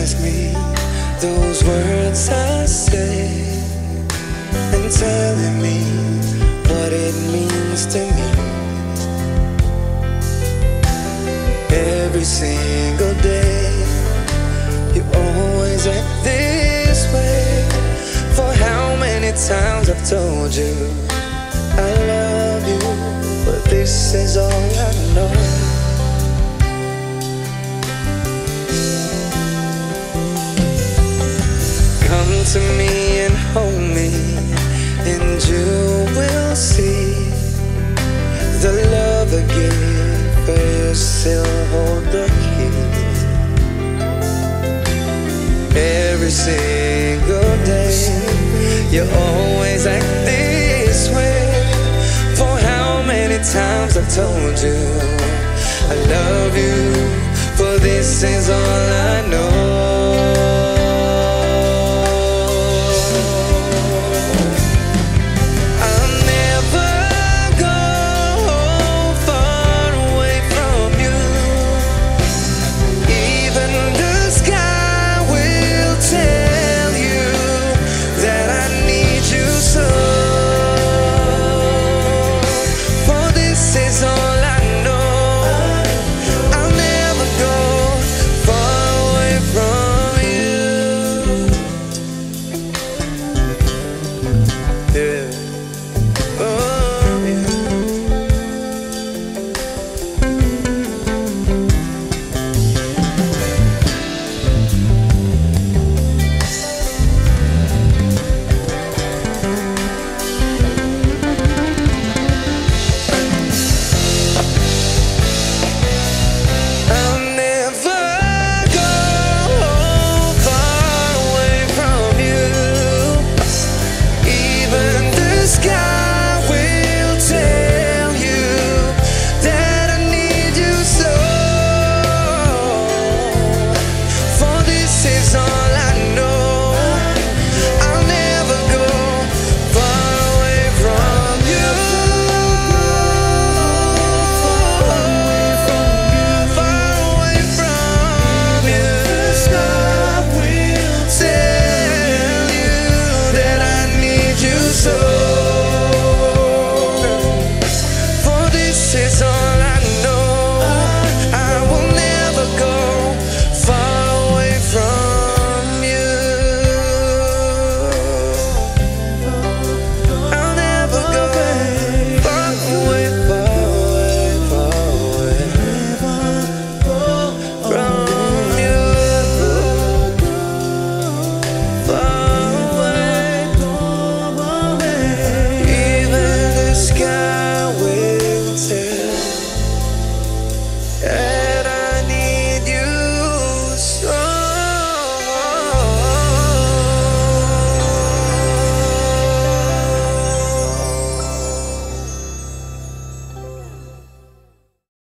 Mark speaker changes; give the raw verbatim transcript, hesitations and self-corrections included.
Speaker 1: ask me those words I say, and telling me what it means to me. Every single day you always act this way. For how many times I've told you I love you, but this is all I know. Come to me and hold me, and you will see the love again, for you still hold the key. Every single day you always act this way. For how many times I've told you I love you, for this is all I know. Even